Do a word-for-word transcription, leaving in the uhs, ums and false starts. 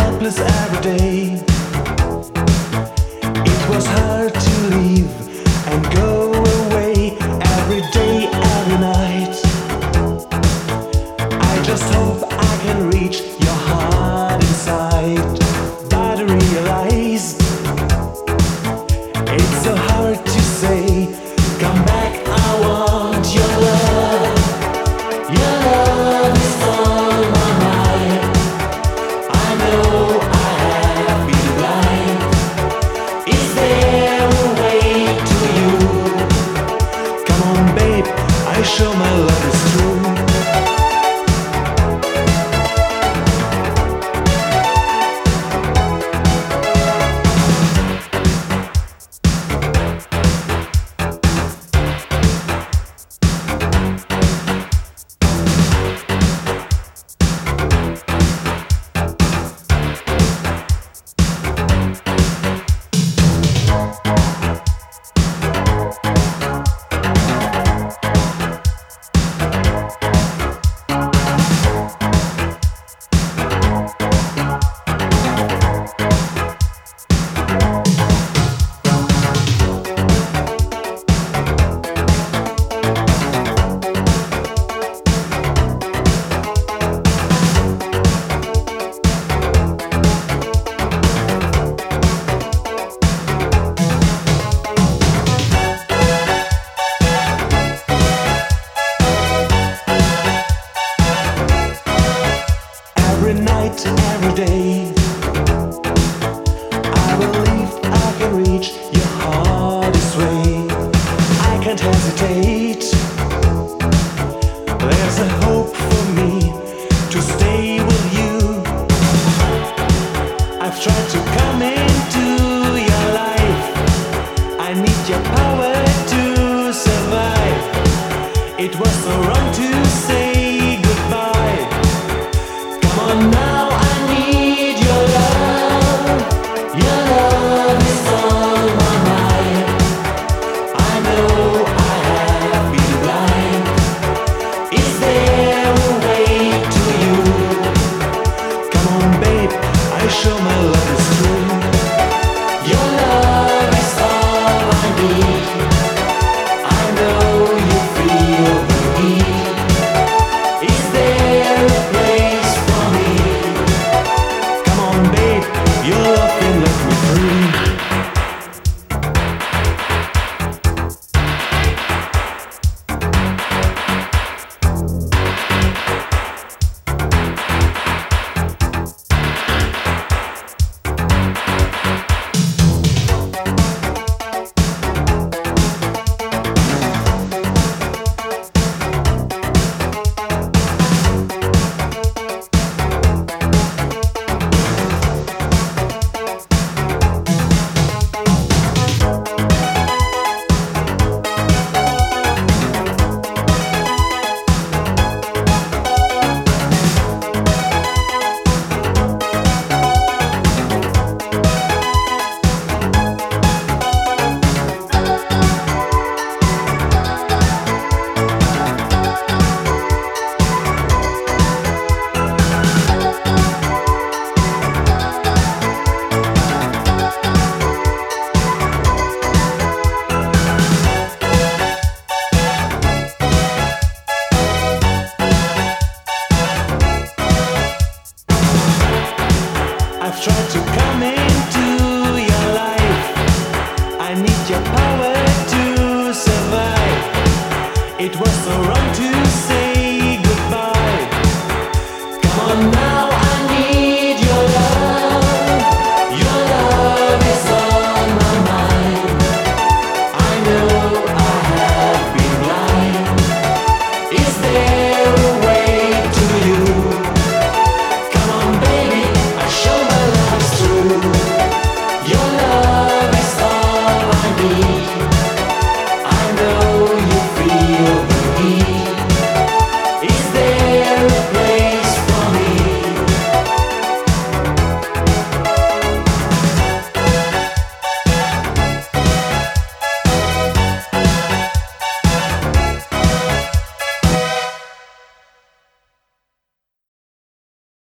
helpless every day. It was hard to leave and go away every day, every night. I just hope I can reach your heart inside. But I realized it's so hard to say, come back, I want your love. Your love is on my mind. I know I have been blind. Is there a way to you? Come on, babe, I show my love is true. Every day I believe I can reach your heart this way. I can't hesitate. There's a hope for me to stay with you. I've tried to come into your life. I need your power to survive. It was so wrong to say goodbye. Come on now. Show my love is true. Your love is all I need. I know you feel the need. Is there a place for me? Come on, babe, your love can let me free. I've tried to come into your life. I need your power to survive. It was so wrong to